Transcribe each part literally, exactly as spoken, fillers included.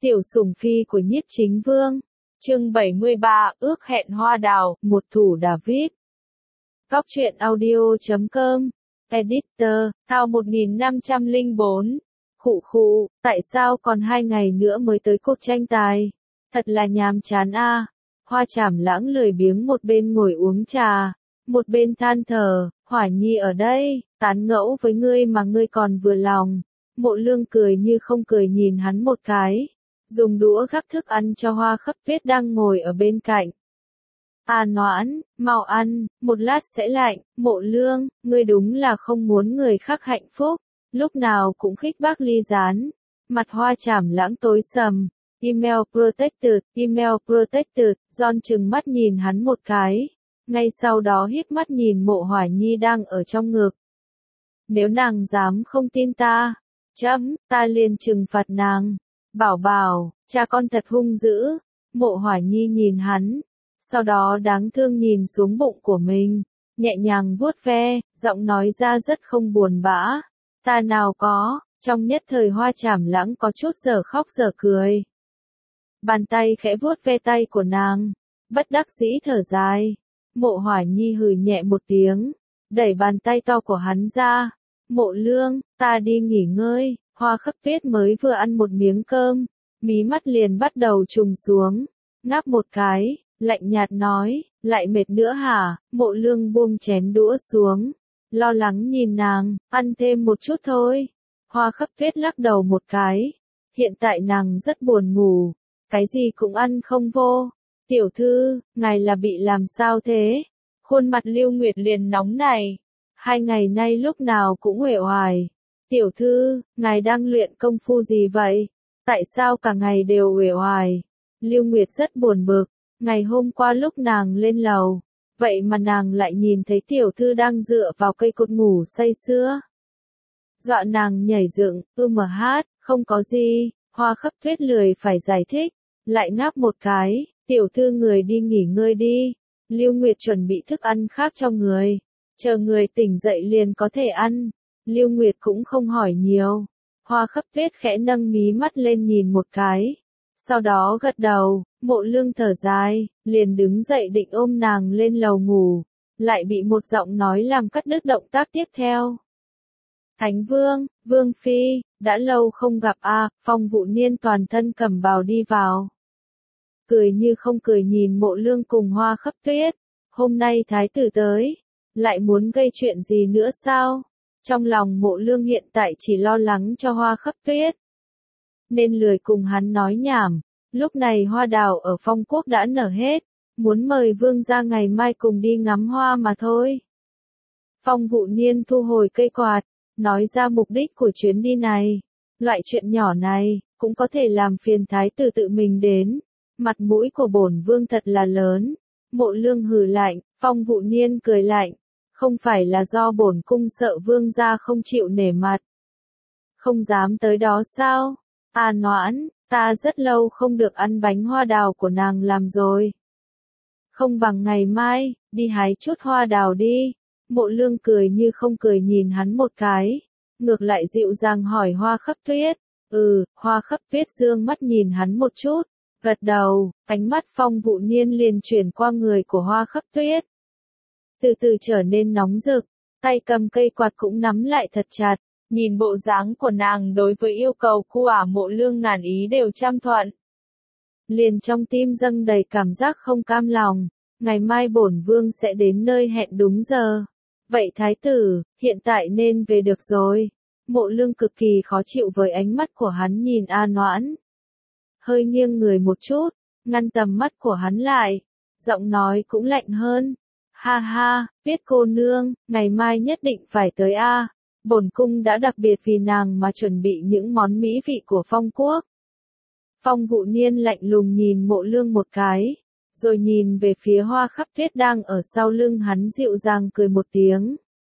Tiểu sủng phi của Nhiếp Chính Vương. Chương bảy mươi ba, ước hẹn hoa đào, một thủ David. Góc truyện audio chấm com. Editor, Thao một nghìn năm trăm lẻ bốn. Khụ khụ, tại sao còn hai ngày nữa mới tới cuộc tranh tài? Thật là nhàm chán a. À. Hoa Trảm Lãng lười biếng một bên ngồi uống trà, một bên than thở, Hỏa Nhi ở đây, tán ngẫu với ngươi mà ngươi còn vừa lòng. Mộ Lương cười như không cười nhìn hắn một cái, dùng đũa gắp thức ăn cho Hoa Khấp Tuyết đang ngồi ở bên cạnh. À Noãn, mau ăn, một lát sẽ lạnh. Mộ Lương, ngươi đúng là không muốn người khác hạnh phúc, lúc nào cũng khích bác ly gián. Mặt Hoa Trảm Lãng tối sầm. Email protected, email protected. John trừng mắt nhìn hắn một cái, ngay sau đó híp mắt nhìn Mộ Hỏa Nhi đang ở trong ngực. Nếu nàng dám không tin ta, chấm, ta liền trừng phạt nàng. Bảo bảo, cha con thật hung dữ. Mộ Hỏa Nhi nhìn hắn, sau đó đáng thương nhìn xuống bụng của mình, nhẹ nhàng vuốt ve, giọng nói ra rất không buồn bã. Ta nào có. Trong nhất thời Hoa Trảm Lãng có chút dở khóc dở cười. Bàn tay khẽ vuốt ve tay của nàng, bất đắc dĩ thở dài. Mộ Hỏa Nhi hừ nhẹ một tiếng, đẩy bàn tay to của hắn ra. Mộ Lương, ta đi nghỉ ngơi. Hoa Khấp Tuyết mới vừa ăn một miếng cơm, mí mắt liền bắt đầu trùng xuống, ngáp một cái, lạnh nhạt nói, lại mệt nữa hả? Mộ Lương buông chén đũa xuống, lo lắng nhìn nàng, ăn thêm một chút thôi. Hoa Khấp Tuyết lắc đầu một cái, hiện tại nàng rất buồn ngủ, cái gì cũng ăn không vô. Tiểu thư, ngài là bị làm sao thế? Khuôn mặt Lưu Nguyệt liền nóng này, hai ngày nay lúc nào cũng uể oải. Tiểu thư, ngài đang luyện công phu gì vậy? Tại sao cả ngày đều uể oải? Lưu Nguyệt rất buồn bực, ngày hôm qua lúc nàng lên lầu, vậy mà nàng lại nhìn thấy tiểu thư đang dựa vào cây cột ngủ say sưa. Dọa nàng nhảy dựng, ư mà hát, không có gì. Hoa Khấp Tuyết lười phải giải thích, lại ngáp một cái, tiểu thư người đi nghỉ ngơi đi. Lưu Nguyệt chuẩn bị thức ăn khác cho người, chờ người tỉnh dậy liền có thể ăn. Lưu Nguyệt cũng không hỏi nhiều. Hoa Khấp Tuyết khẽ nâng mí mắt lên nhìn một cái, sau đó gật đầu. Mộ Lương thở dài, liền đứng dậy định ôm nàng lên lầu ngủ, lại bị một giọng nói làm cắt đứt động tác tiếp theo. Thánh Vương, Vương Phi, đã lâu không gặp a. À. Phong Vũ Niên toàn thân cẩm bào đi vào, cười như không cười nhìn Mộ Lương cùng Hoa Khấp Tuyết. Hôm nay thái tử tới, lại muốn gây chuyện gì nữa sao? Trong lòng Mộ Lương hiện tại chỉ lo lắng cho Hoa Khấp Tuyết, nên lười cùng hắn nói nhảm. Lúc này hoa đào ở Phong Quốc đã nở hết, muốn mời vương gia ngày mai cùng đi ngắm hoa mà thôi. Phong Vũ Niên thu hồi cây quạt, nói ra mục đích của chuyến đi này. Loại chuyện nhỏ này, cũng có thể làm phiền thái tử tự mình đến. Mặt mũi của bổn vương thật là lớn. Mộ Lương hừ lạnh, Phong Vũ Niên cười lạnh. Không phải là do bổn cung sợ vương gia không chịu nể mặt, không dám tới đó sao? À Noãn, ta rất lâu không được ăn bánh hoa đào của nàng làm rồi. Không bằng ngày mai, đi hái chút hoa đào đi. Mộ Lương cười như không cười nhìn hắn một cái, ngược lại dịu dàng hỏi Hoa Khấp Tuyết. Ừ, Hoa Khấp Tuyết dương mắt nhìn hắn một chút, gật đầu, ánh mắt Phong Vũ Niên liền chuyển qua người của Hoa Khấp Tuyết, từ từ trở nên nóng rực, tay cầm cây quạt cũng nắm lại thật chặt. Nhìn bộ dáng của nàng đối với yêu cầu của Mộ Lương ngàn ý đều trăm thuận, liền trong tim dâng đầy cảm giác không cam lòng. Ngày mai bổn vương sẽ đến nơi hẹn đúng giờ. Vậy thái tử, hiện tại nên về được rồi. Mộ Lương cực kỳ khó chịu với ánh mắt của hắn nhìn A Noãn, hơi nghiêng người một chút, ngăn tầm mắt của hắn lại, giọng nói cũng lạnh hơn. Ha ha, Tuyết cô nương, ngày mai nhất định phải tới a. Bổn cung đã đặc biệt vì nàng mà chuẩn bị những món mỹ vị của Phong Quốc. Phong Vũ Niên lạnh lùng nhìn Mộ Lương một cái, rồi nhìn về phía Hoa Khấp Tuyết đang ở sau lưng hắn dịu dàng cười một tiếng.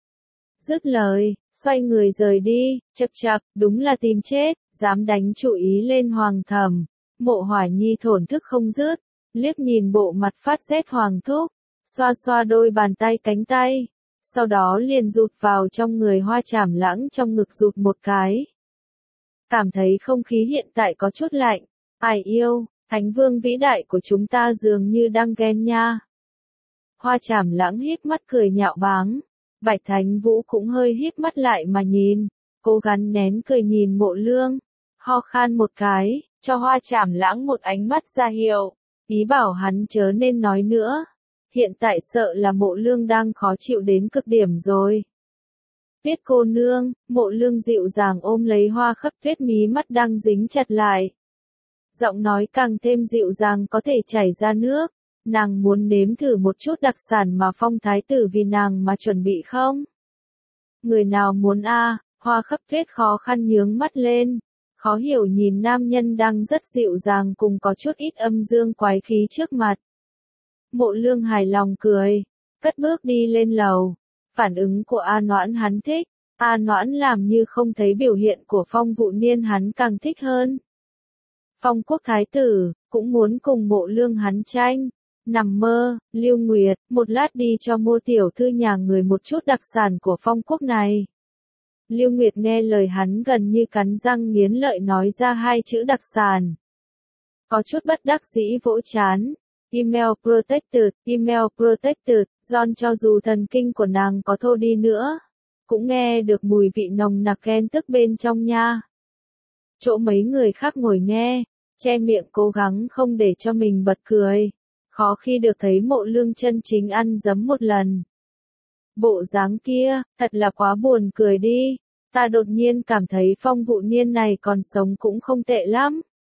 Dứt lời, xoay người rời đi. Chậc chậc, đúng là tìm chết, dám đánh chủ ý lên hoàng thẩm. Mộ Hỏa Nhi thổn thức không dứt, liếc nhìn bộ mặt phát rét hoàng thúc, xoa xoa đôi bàn tay cánh tay, sau đó liền rụt vào trong người Hoa Trảm Lãng trong ngực rụt một cái. Cảm thấy không khí hiện tại có chút lạnh, Ai yêu, Thánh Vương vĩ đại của chúng ta dường như đang ghen nha. Hoa Trảm Lãng híp mắt cười nhạo báng. Bạch Thánh Vũ cũng hơi híp mắt lại mà nhìn, cố gắng nén cười nhìn Mộ Lương, ho khan một cái, cho Hoa Trảm Lãng một ánh mắt ra hiệu, ý bảo hắn chớ nên nói nữa. Hiện tại sợ là Mộ Lương đang khó chịu đến cực điểm rồi. Tuyết cô nương, Mộ Lương dịu dàng ôm lấy Hoa Khấp Tuyết mí mắt đang dính chặt lại. Giọng nói càng thêm dịu dàng có thể chảy ra nước. Nàng muốn nếm thử một chút đặc sản mà Phong Thái tử vì nàng mà chuẩn bị không? Người nào muốn a? À, Hoa Khấp Tuyết khó khăn nhướng mắt lên, khó hiểu nhìn nam nhân đang rất dịu dàng cùng có chút ít âm dương quái khí trước mặt. Mộ Lương hài lòng cười, cất bước đi lên lầu. Phản ứng của A Noãn hắn thích, A Noãn làm như không thấy biểu hiện của Phong Vụ Niên hắn càng thích hơn. Phong Quốc Thái tử cũng muốn cùng Mộ Lương hắn tranh. Nằm mơ, Lưu Nguyệt, một lát đi cho mua tiểu thư nhà người một chút đặc sản của Phong Quốc này. Lưu Nguyệt nghe lời hắn gần như cắn răng nghiến lợi nói ra hai chữ đặc sản. Có chút bất đắc dĩ vỗ chán. Email protected, email protected, John cho dù thần kinh của nàng có thô đi nữa, cũng nghe được mùi vị nồng nặc ghen tức bên trong nha. Chỗ mấy người khác ngồi nghe, che miệng cố gắng không để cho mình bật cười. Khó khi được thấy Mộ Lương chân chính ăn dấm một lần. Bộ dáng kia, thật là quá buồn cười đi. Ta đột nhiên cảm thấy Phong Vụ Niên này còn sống cũng không tệ lắm.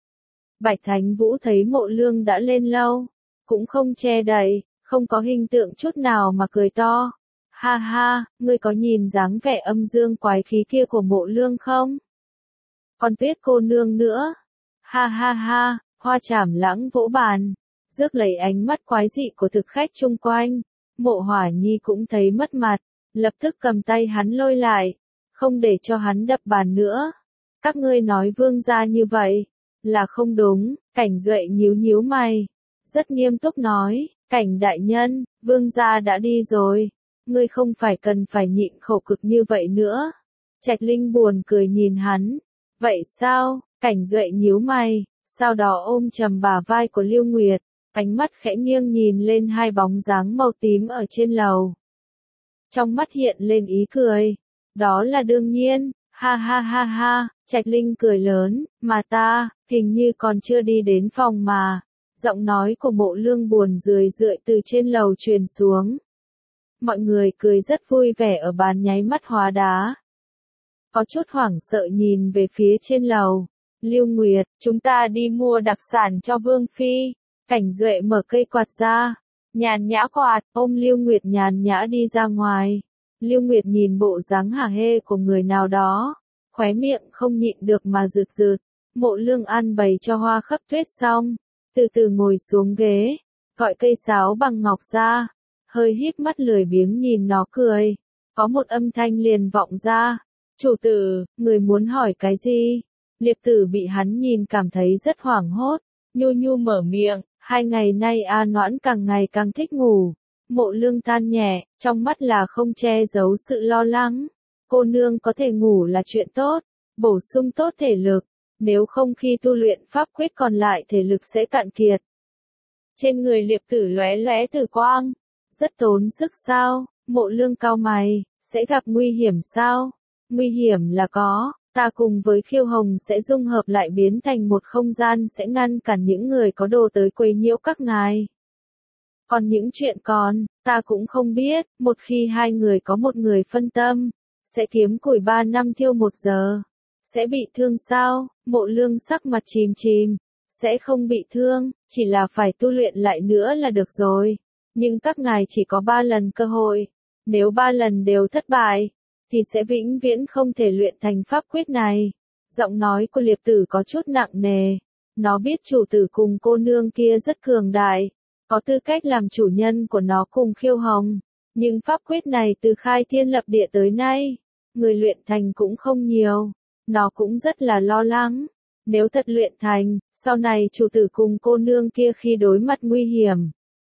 Bạch Thánh Vũ thấy Mộ Lương đã lên lâu, cũng không che đậy, không có hình tượng chút nào mà cười to. Ha ha, ngươi có nhìn dáng vẻ âm dương quái khí kia của Mộ Lương không? Còn Tuyết cô nương nữa. Ha ha ha, Hoa Trảm Lãng vỗ bàn. Rước lấy ánh mắt quái dị của thực khách chung quanh, Mộ Hỏa Nhi cũng thấy mất mặt, lập tức cầm tay hắn lôi lại, không để cho hắn đập bàn nữa. Các ngươi nói vương gia như vậy, là không đúng. Cảnh Duệ nhíu nhíu mày, rất nghiêm túc nói, Cảnh đại nhân, vương gia đã đi rồi, ngươi không phải cần phải nhịn khổ cực như vậy nữa. Trạch Linh buồn cười nhìn hắn, vậy sao? Cảnh Duệ nhíu mày, sau đó ôm chầm bả vai của Lưu Nguyệt. Ánh mắt khẽ nghiêng nhìn lên hai bóng dáng màu tím ở trên lầu. Trong mắt hiện lên ý cười. Đó là đương nhiên, ha ha ha ha, Trạch Linh cười lớn, mà ta, hình như còn chưa đi đến phòng mà. Giọng nói của Mộ Lương buồn rười rượi từ trên lầu truyền xuống. Mọi người cười rất vui vẻ ở bàn nháy mắt hóa đá. Có chút hoảng sợ nhìn về phía trên lầu. Lưu Nguyệt, chúng ta đi mua đặc sản cho Vương Phi. Cảnh Duệ mở cây quạt ra, nhàn nhã quạt, ôm Lưu Nguyệt nhàn nhã đi ra ngoài. Lưu Nguyệt nhìn bộ dáng hả hê của người nào đó, khóe miệng không nhịn được mà rượt rượt. Mộ Lương ăn bày cho Hoa Khấp Tuyết xong, từ từ ngồi xuống ghế, gọi cây sáo bằng ngọc ra, hơi híp mắt lười biếng nhìn nó cười. Có một âm thanh liền vọng ra, chủ tử, người muốn hỏi cái gì? Liệp Tử bị hắn nhìn cảm thấy rất hoảng hốt, nhu nhu mở miệng. Hai ngày nay A Noãn càng ngày càng thích ngủ. Mộ Lương than nhẹ, trong mắt là không che giấu sự lo lắng. Cô nương có thể ngủ là chuyện tốt, bổ sung tốt thể lực, nếu không khi tu luyện pháp quyết còn lại thể lực sẽ cạn kiệt. Trên người Liệp Tử lóe lóe tử quang, rất tốn sức sao? Mộ Lương cau mày, sẽ gặp nguy hiểm sao? Nguy hiểm là có. Ta cùng với Khiêu Hồng sẽ dung hợp lại biến thành một không gian sẽ ngăn cản những người có đồ tới quấy nhiễu các ngài. Còn những chuyện còn, ta cũng không biết, một khi hai người có một người phân tâm, sẽ kiếm củi ba năm thiêu một giờ. Sẽ bị thương sao? Mộ Lương sắc mặt chìm chìm. Sẽ không bị thương, chỉ là phải tu luyện lại nữa là được rồi. Nhưng các ngài chỉ có ba lần cơ hội. Nếu ba lần đều thất bại, thì sẽ vĩnh viễn không thể luyện thành pháp quyết này. Giọng nói của Liệp Tử có chút nặng nề. Nó biết chủ tử cùng cô nương kia rất cường đại, có tư cách làm chủ nhân của nó cùng Khiêu Hồng. Nhưng pháp quyết này từ khai thiên lập địa tới nay, người luyện thành cũng không nhiều. Nó cũng rất là lo lắng. Nếu thật luyện thành, sau này chủ tử cùng cô nương kia khi đối mặt nguy hiểm,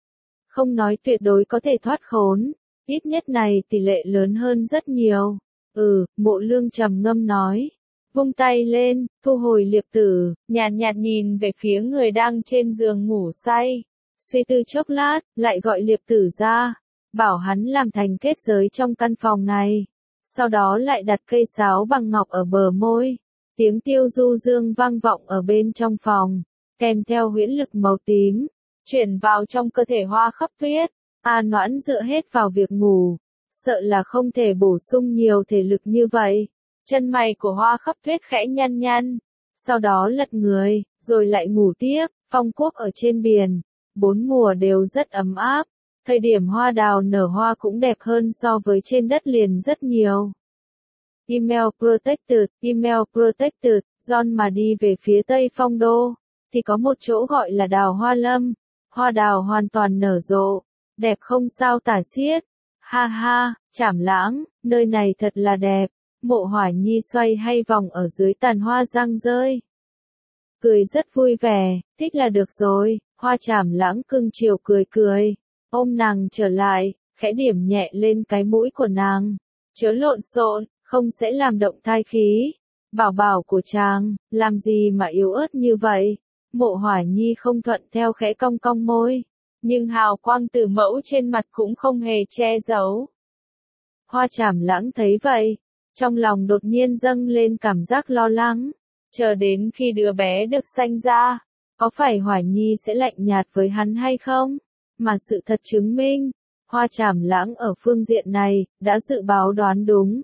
không nói tuyệt đối có thể thoát khốn, ít nhất này tỷ lệ lớn hơn rất nhiều. Ừ, Mộ Lương trầm ngâm nói. vung tay lên, thu hồi liệp tử, nhàn nhạt, nhạt nhìn về phía người đang trên giường ngủ say. Suy tư chốc lát, lại gọi liệp tử ra, bảo hắn làm thành kết giới trong căn phòng này. Sau đó lại đặt cây sáo bằng ngọc ở bờ môi. Tiếng tiêu du dương vang vọng ở bên trong phòng, kèm theo huyễn lực màu tím, chuyển vào trong cơ thể Hoa Khắp Tuyết. A Noãn dựa hết vào việc ngủ, sợ là không thể bổ sung nhiều thể lực như vậy. Chân mày của Hoa Khắp Tuyết khẽ nhăn nhăn, sau đó lật người, rồi lại ngủ tiếp. Phong quốc ở trên biển, bốn mùa đều rất ấm áp, thời điểm hoa đào nở hoa cũng đẹp hơn so với trên đất liền rất nhiều. Email Protected, Email Protected, John mà đi về phía tây phong đô, thì có một chỗ gọi là đào hoa lâm, hoa đào hoàn toàn nở rộ, đẹp không sao tả xiết. Ha ha, Trảm Lãng, nơi này thật là đẹp. Mộ Hỏa Nhi xoay hay vòng ở dưới tàn hoa giang rơi, cười rất vui vẻ. Thích là được rồi. Hoa Trảm Lãng cưng chiều cười cười, ôm nàng trở lại, khẽ điểm nhẹ lên cái mũi của nàng. Chớ lộn xộn, không sẽ làm động thai khí. Bảo bảo của chàng, làm gì mà yếu ớt như vậy? Mộ Hỏa Nhi không thuận theo khẽ cong cong môi, nhưng hào quang từ mẫu trên mặt cũng không hề che giấu. Hoa Trảm Lãng thấy vậy, trong lòng đột nhiên dâng lên cảm giác lo lắng, chờ đến khi đứa bé được sanh ra, có phải Hỏa Nhi sẽ lạnh nhạt với hắn hay không? Mà sự thật chứng minh, Hoa Trảm Lãng ở phương diện này, đã dự báo đoán đúng.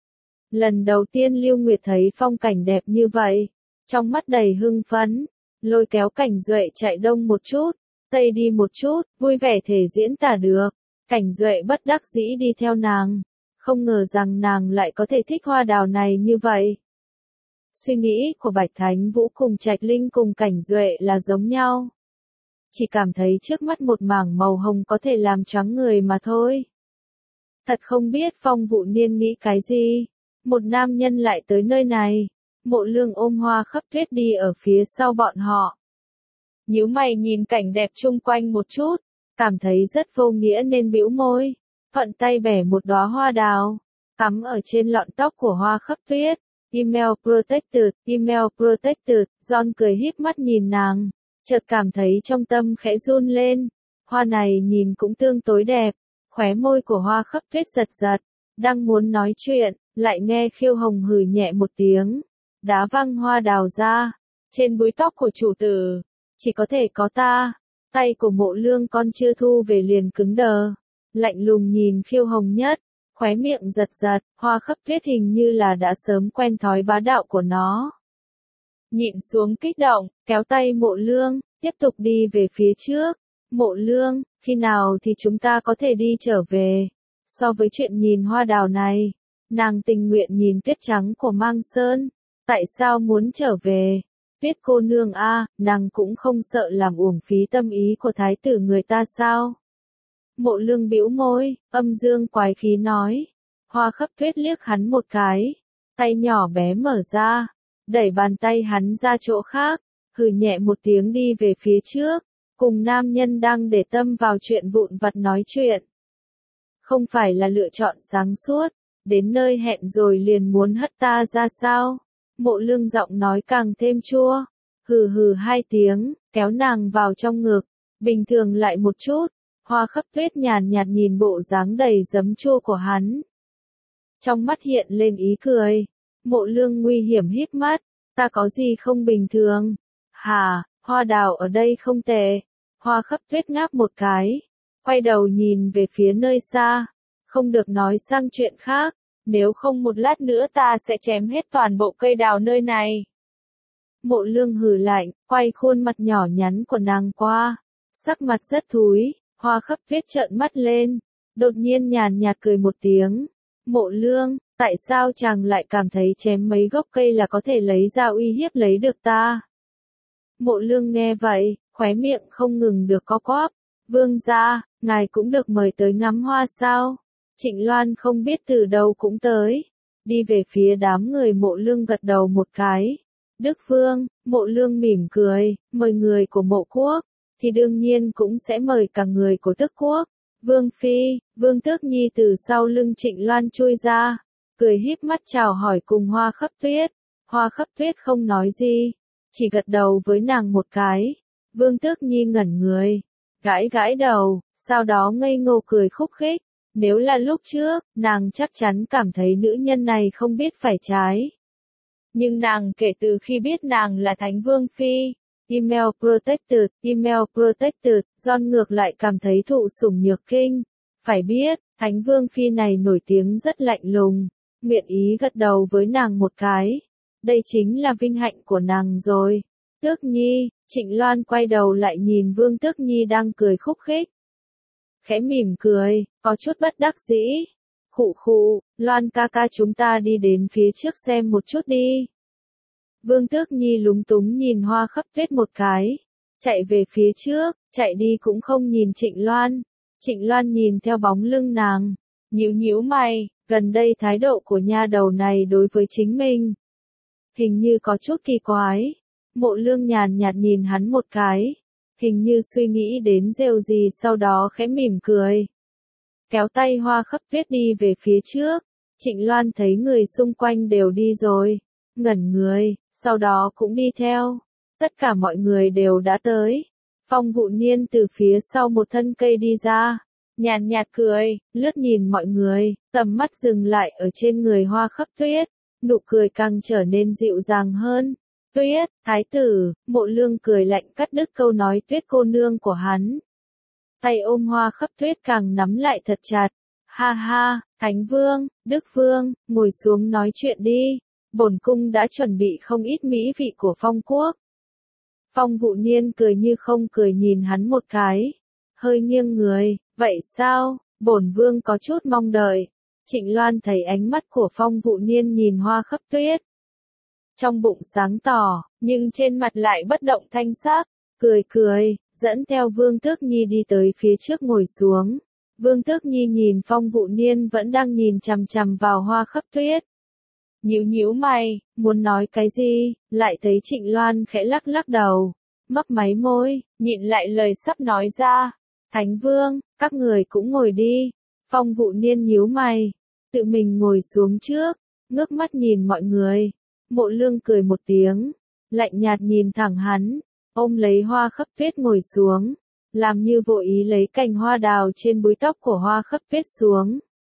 Lần đầu tiên Lưu Nguyệt thấy phong cảnh đẹp như vậy, trong mắt đầy hưng phấn, lôi kéo Cảnh Duệ chạy đông một chút, tây đi một chút, vui vẻ thể diễn tả được. Cảnh Duệ bất đắc dĩ đi theo nàng, không ngờ rằng nàng lại có thể thích hoa đào này như vậy. Suy nghĩ của Bạch Thánh Vũ cùng Trạch Linh cùng Cảnh Duệ là giống nhau. Chỉ cảm thấy trước mắt một mảng màu hồng có thể làm choáng người mà thôi. Thật không biết Phong Vũ Niên nghĩ cái gì, một nam nhân lại tới nơi này. Mộ Lương ôm Hoa Khắp Tuyết đi ở phía sau bọn họ. Nhíu mày nhìn cảnh đẹp chung quanh một chút, cảm thấy rất vô nghĩa nên bĩu môi, thuận tay bẻ một đóa hoa đào, cắm ở trên lọn tóc của Hoa Khắp Tuyết. Email Protected, Email Protected, John cười híp mắt nhìn nàng, chợt cảm thấy trong tâm khẽ run lên. Hoa này nhìn cũng tương tối đẹp. Khóe môi của Hoa Khắp Tuyết giật giật, đang muốn nói chuyện, lại nghe Khiêu Hồng hừ nhẹ một tiếng, đá văng hoa đào ra. Trên búi tóc của chủ tử, chỉ có thể có ta. Tay của Mộ Lương con chưa thu về liền cứng đờ, lạnh lùng nhìn Khiêu Hồng Nhất, khóe miệng giật giật. Hoa Khắp Tuyết hình như là đã sớm quen thói bá đạo của nó. Nhịn xuống kích động, kéo tay Mộ Lương, tiếp tục đi về phía trước. Mộ Lương, khi nào thì chúng ta có thể đi trở về? So với chuyện nhìn hoa đào này, nàng tình nguyện nhìn tuyết trắng của Mang Sơn. Tại sao muốn trở về? Tuyết cô nương a, nàng cũng không sợ làm uổng phí tâm ý của thái tử người ta sao? Mộ Lương bĩu môi, âm dương quái khí nói. Hoa Khắp Tuyết liếc hắn một cái, tay nhỏ bé mở ra, đẩy bàn tay hắn ra chỗ khác, hừ nhẹ một tiếng đi về phía trước, cùng nam nhân đang để tâm vào chuyện vụn vặt nói chuyện. Không phải là lựa chọn sáng suốt, đến nơi hẹn rồi liền muốn hất ta ra sao? Mộ Lương giọng nói càng thêm chua, hừ hừ hai tiếng, kéo nàng vào trong ngực, bình thường lại một chút. Hoa Khắp Tuyết nhàn nhạt nhìn bộ dáng đầy giấm chua của hắn, trong mắt hiện lên ý cười. Mộ Lương nguy hiểm híp mắt, ta có gì không bình thường? Hà, hoa đào ở đây không tệ. Hoa Khắp Tuyết ngáp một cái, quay đầu nhìn về phía nơi xa, không được nói sang chuyện khác, nếu không một lát nữa ta sẽ chém hết toàn bộ cây đào nơi này. Mộ Lương hừ lạnh, quay khuôn mặt nhỏ nhắn của nàng qua, sắc mặt rất thúi. Hoa Khắp Tuyết trợn mắt lên, đột nhiên nhàn nhạt cười một tiếng. Mộ Lương, tại sao chàng lại cảm thấy chém mấy gốc cây là có thể lấy ra uy hiếp lấy được ta? Mộ Lương nghe vậy, khóe miệng không ngừng được co quắp. Vương gia, ngài cũng được mời tới ngắm hoa sao? Trịnh Loan không biết từ đâu cũng tới, đi về phía đám người. Mộ Lương gật đầu một cái. Đức Vương, Mộ Lương mỉm cười, mời người của Mộ Quốc, thì đương nhiên cũng sẽ mời cả người của Tước Quốc. Vương Phi, Vương Tước Nhi từ sau lưng Trịnh Loan chui ra, cười híp mắt chào hỏi cùng Hoa Khắp Tuyết. Hoa Khắp Tuyết không nói gì, chỉ gật đầu với nàng một cái. Vương Tước Nhi ngẩn người, gãi gãi đầu, sau đó ngây ngô cười khúc khích. Nếu là lúc trước, nàng chắc chắn cảm thấy nữ nhân này không biết phải trái. Nhưng nàng kể từ khi biết nàng là Thánh Vương Phi, Email Protected, Email Protected, John ngược lại cảm thấy thụ sủng nhược kinh. Phải biết, Thánh Vương Phi này nổi tiếng rất lạnh lùng, nguyện ý gật đầu với nàng một cái. Đây chính là vinh hạnh của nàng rồi. Tước Nhi, Trịnh Loan quay đầu lại nhìn Vương Tước Nhi đang cười khúc khích. Khẽ mỉm cười, có chút bất đắc dĩ. Khụ khụ, Loan ca ca chúng ta đi đến phía trước xem một chút đi. Vương Tước Nhi lúng túng nhìn Hoa Khắp Tuyết một cái. Chạy về phía trước, chạy đi cũng không nhìn Trịnh Loan. Trịnh Loan nhìn theo bóng lưng nàng, nhíu nhíu mày, gần đây thái độ của nha đầu này đối với chính mình. Hình như có chút kỳ quái. Mộ Lương nhàn nhạt nhìn hắn một cái. Hình như suy nghĩ đến rêu gì sau đó khẽ mỉm cười. Kéo tay Hoa Khắp Tuyết đi về phía trước. Trịnh Loan thấy người xung quanh đều đi rồi. Ngẩn người, sau đó cũng đi theo. Tất cả mọi người đều đã tới. Phong Vụ Niên từ phía sau một thân cây đi ra. Nhàn nhạt cười, lướt nhìn mọi người, tầm mắt dừng lại ở trên người Hoa Khắp Tuyết. Nụ cười càng trở nên dịu dàng hơn. Tuyết, thái tử, Mộ Lương cười lạnh cắt đứt câu nói Tuyết cô nương của hắn. Tay ôm Hoa Khắp Tuyết càng nắm lại thật chặt. Ha ha, Thánh Vương, Đức Vương, ngồi xuống nói chuyện đi. Bổn cung đã chuẩn bị không ít mỹ vị của Phong quốc. Phong Vụ Niên cười như không cười nhìn hắn một cái. Hơi nghiêng người, vậy sao, bổn vương có chút mong đợi. Trịnh Loan thấy ánh mắt của Phong Vụ Niên nhìn Hoa Khắp Tuyết. Trong bụng sáng tỏ, nhưng trên mặt lại bất động thanh sắc, cười cười, dẫn theo Vương Tước Nhi đi tới phía trước ngồi xuống. Vương Tước Nhi nhìn Phong Vụ Niên vẫn đang nhìn chằm chằm vào Hoa Khắp Tuyết. Nhíu nhíu mày, muốn nói cái gì, lại thấy Trịnh Loan khẽ lắc lắc đầu, mấp máy môi, nhịn lại lời sắp nói ra. Thánh Vương, các người cũng ngồi đi. Phong Vụ Niên nhíu mày, tự mình ngồi xuống trước, ngước mắt nhìn mọi người. Mộ Lương cười một tiếng, lạnh nhạt nhìn thẳng hắn, ôm lấy Hoa Khắp Tuyết ngồi xuống, làm như vô ý lấy cành hoa đào trên búi tóc của Hoa Khắp Tuyết xuống.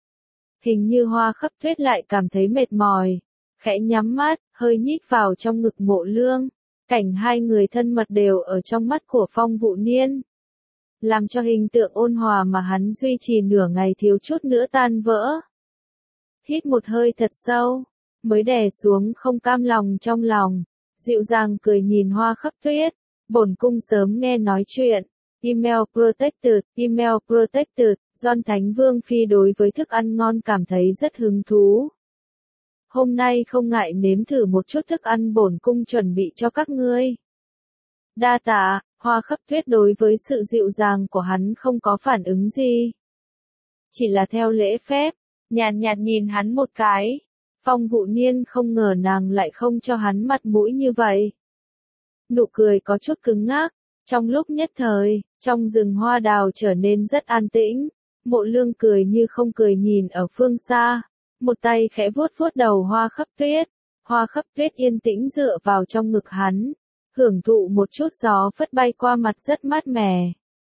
Hình như Hoa Khắp Tuyết lại cảm thấy mệt mỏi, khẽ nhắm mắt, hơi nhích vào trong ngực Mộ Lương. Cảnh hai người thân mật đều ở trong mắt của Phong Vụ Niên, làm cho hình tượng ôn hòa mà hắn duy trì nửa ngày thiếu chút nữa tan vỡ. Hít một hơi thật sâu, mới đè xuống không cam lòng trong lòng, dịu dàng cười nhìn Hoa Khắp Tuyết. Bổn cung sớm nghe nói chuyện. Email Protected, Email Protected, John Thánh Vương Phi đối với thức ăn ngon cảm thấy rất hứng thú. Hôm nay không ngại nếm thử một chút thức ăn bổn cung chuẩn bị cho các ngươi. Đa tạ, Hoa Khắp Tuyết đối với sự dịu dàng của hắn không có phản ứng gì. Chỉ là theo lễ phép, nhàn nhạt nhìn hắn một cái. Phong Vụ Niên không ngờ nàng lại không cho hắn mặt mũi như vậy. Nụ cười có chút cứng ngắc. Trong lúc nhất thời, trong rừng hoa đào trở nên rất an tĩnh. Mộ Lương cười như không cười nhìn ở phương xa. Một tay khẽ vuốt vuốt đầu Hoa Khắp Tuyết. Hoa Khắp Tuyết yên tĩnh dựa vào trong ngực hắn. Hưởng thụ một chút gió phất bay qua mặt rất mát mẻ.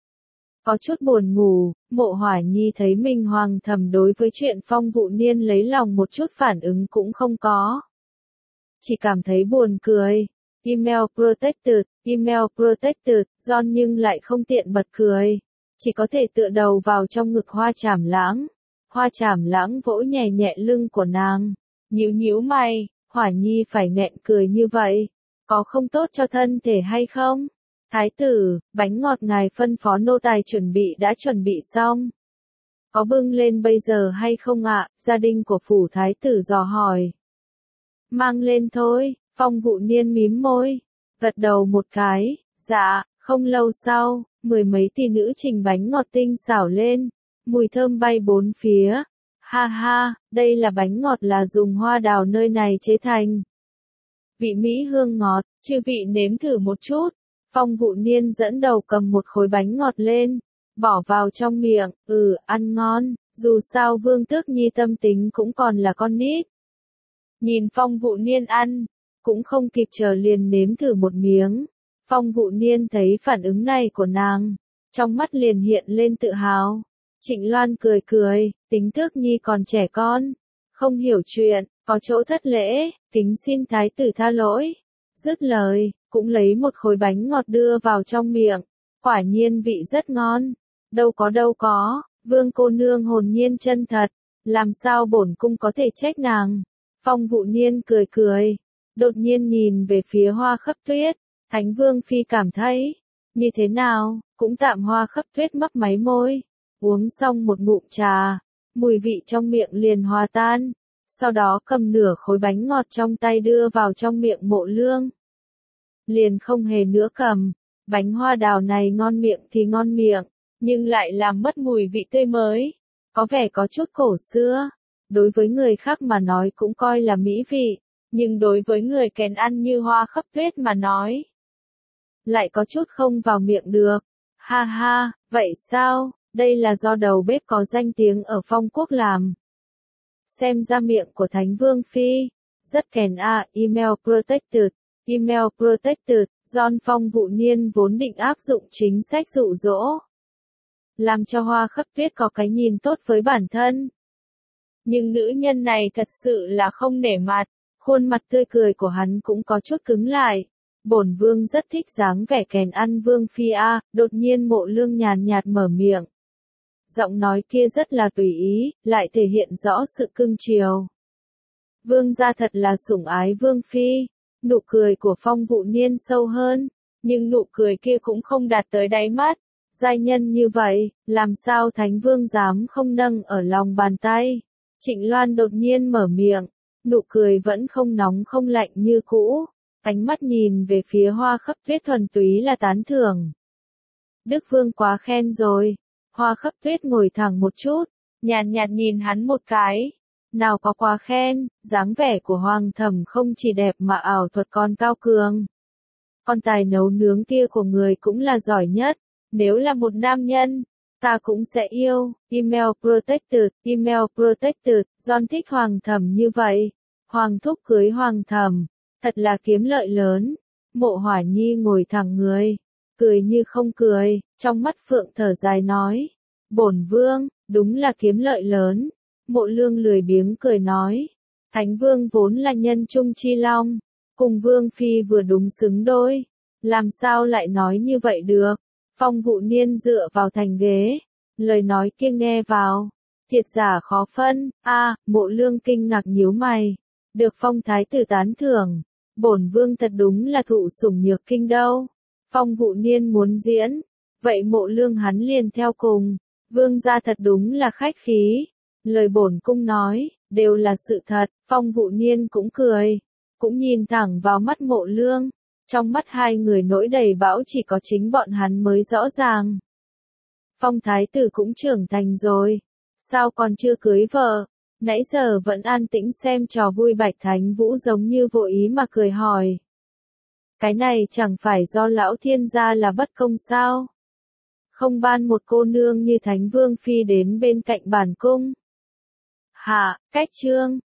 Có chút buồn ngủ, Mộ Hỏa Nhi thấy Minh Hoàng thầm đối với chuyện Phong Vụ Niên lấy lòng một chút phản ứng cũng không có. Chỉ cảm thấy buồn cười. Email Protected, Email Protected, John nhưng lại không tiện bật cười. Chỉ có thể tựa đầu vào trong ngực Hoa Trảm Lãng. Hoa Trảm Lãng vỗ nhẹ nhẹ lưng của nàng. Nhíu nhíu mày, Hỏa Nhi phải nghẹn cười như vậy. Có không tốt cho thân thể hay không? Thái tử, bánh ngọt ngài phân phó nô tài chuẩn bị đã chuẩn bị xong. Có bưng lên bây giờ hay không ạ? Gia đình của phủ thái tử dò hỏi. Mang lên thôi, Phong Vụ Niên mím môi, gật đầu một cái. Dạ, không lâu sau, mười mấy tỷ nữ trình bánh ngọt tinh xảo lên, mùi thơm bay bốn phía. Ha ha, đây là bánh ngọt là dùng hoa đào nơi này chế thành. Vị mỹ hương ngọt, chư vị nếm thử một chút. Phong Vụ Niên dẫn đầu cầm một khối bánh ngọt lên, bỏ vào trong miệng, ừ, ăn ngon, dù sao Vương Tước Nhi tâm tính cũng còn là con nít. Nhìn Phong Vụ Niên ăn, cũng không kịp chờ liền nếm thử một miếng. Phong Vụ Niên thấy phản ứng này của nàng, trong mắt liền hiện lên tự hào. Trịnh Loan cười cười, tính Tước Nhi còn trẻ con, không hiểu chuyện, có chỗ thất lễ, kính xin thái tử tha lỗi. Dứt lời, cũng lấy một khối bánh ngọt đưa vào trong miệng, quả nhiên vị rất ngon. Đâu có đâu có, Vương cô nương hồn nhiên chân thật, làm sao bổn cung có thể trách nàng. Phong Vụ Niên cười cười, đột nhiên nhìn về phía Hoa Khấp Tuyết, Thánh Vương phi cảm thấy, như thế nào, cũng tạm. Hoa Khấp Tuyết mấp máy môi, uống xong một ngụm trà, mùi vị trong miệng liền hòa tan, sau đó cầm nửa khối bánh ngọt trong tay đưa vào trong miệng Mộ Lương. Liền không hề nữa cầm, bánh hoa đào này ngon miệng thì ngon miệng, nhưng lại làm mất mùi vị tươi mới, có vẻ có chút cổ xưa. Đối với người khác mà nói cũng coi là mỹ vị, nhưng đối với người kén ăn như Hoa Khấp Tuyết mà nói, lại có chút không vào miệng được. Ha ha, vậy sao, đây là do đầu bếp có danh tiếng ở Phong Quốc làm. Xem ra miệng của Thánh Vương phi rất kén à. Email protected, email protected. John Phong Vụ Niên vốn định áp dụng chính sách dụ dỗ, làm cho Hoa Khấp Tuyết có cái nhìn tốt với bản thân. Nhưng nữ nhân này thật sự là không nể mặt, khuôn mặt tươi cười của hắn cũng có chút cứng lại. Bổn vương rất thích dáng vẻ kèn ăn Vương phi a. Đột nhiên Mộ Lương nhàn nhạt mở miệng. Giọng nói kia rất là tùy ý, lại thể hiện rõ sự cưng chiều. Vương gia thật là sủng ái Vương phi. Nụ cười của Phong Vụ Niên sâu hơn, nhưng nụ cười kia cũng không đạt tới đáy mắt. Giai nhân như vậy, làm sao Thánh Vương dám không nâng ở lòng bàn tay. Trịnh Loan đột nhiên mở miệng, nụ cười vẫn không nóng không lạnh như cũ, ánh mắt nhìn về phía Hoa Khấp Tuyết thuần túy là tán thưởng. Đức Vương quá khen rồi. Hoa Khấp Tuyết ngồi thẳng một chút, nhàn nhạt nhìn hắn một cái. Nào có quá khen, dáng vẻ của Hoàng thẩm không chỉ đẹp mà ảo thuật còn cao cường. Con tài nấu nướng kia của người cũng là giỏi nhất, nếu là một nam nhân, ta cũng sẽ yêu. Email protected, email protected. John thích Hoàng thẩm như vậy. Hoàng thúc cưới Hoàng thẩm, thật là kiếm lợi lớn. Mộ Hỏa Nhi ngồi thẳng người, cười như không cười, trong mắt phượng thở dài nói. Bổn vương, đúng là kiếm lợi lớn. Mộ Lương lười biếng cười nói. Thánh Vương vốn là nhân trung chi long, cùng Vương phi vừa đúng xứng đôi, làm sao lại nói như vậy được. Phong Vụ Niên dựa vào thành ghế, lời nói kia nghe vào, thiệt giả khó phân. A, à, Mộ Lương kinh ngạc nhíu mày, được Phong thái tử tán thưởng, bổn vương thật đúng là thụ sủng nhược kinh đâu. Phong Vụ Niên muốn diễn, vậy Mộ Lương hắn liền theo cùng. Vương gia thật đúng là khách khí, lời bổn cung nói đều là sự thật. Phong Vụ Niên cũng cười, cũng nhìn thẳng vào mắt Mộ Lương, trong mắt hai người nỗi đầy bão chỉ có chính bọn hắn mới rõ ràng. Phong thái tử cũng trưởng thành rồi, sao còn chưa cưới vợ? Nãy giờ vẫn an tĩnh xem trò vui Bạch Thánh Vũ giống như vô ý mà cười hỏi. Cái này chẳng phải do lão thiên gia là bất công sao? Không ban một cô nương như Thánh Vương phi đến bên cạnh bản cung. Hạ, cách chương